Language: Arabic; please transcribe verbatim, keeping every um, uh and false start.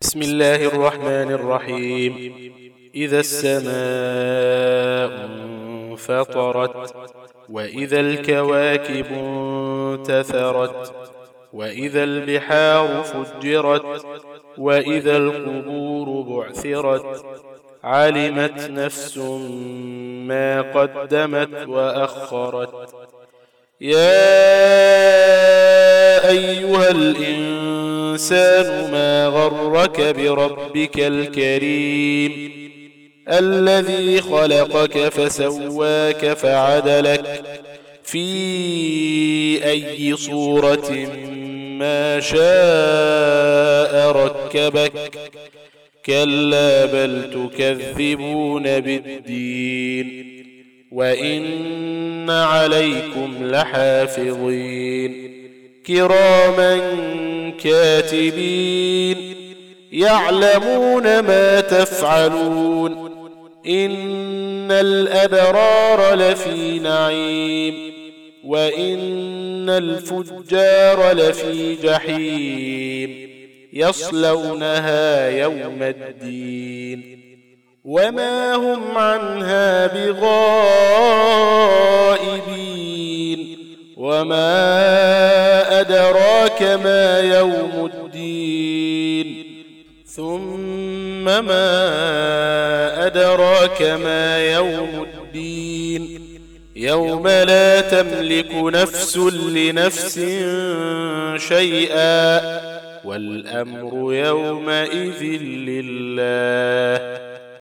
بسم الله الرحمن الرحيم. إذا السماء انفطرت، وإذا الكواكب انتثرت، وإذا البحار فجرت، وإذا القبور بعثرت، علمت نفس ما قدمت وأخرت. يا أيها الإنسان ما غرك بربك الكريم الذي خلقك فسواك فعدلك في أي صورة ما شاء ركبك. كلا بل تكذبون بالدين، وإن عليكم لحافظين كراما كاتبين يعلمون ما تفعلون. إن الأبرار لفي نعيم، وإن الفجار لفي جحيم يصلونها يوم الدين وما هم عنها بغائبين. وما أدراك ما يوم الدين ثم ما أدراك ما يوم الدين يوم لا تملك نفس لنفس شيئا والأمر يومئذ لله.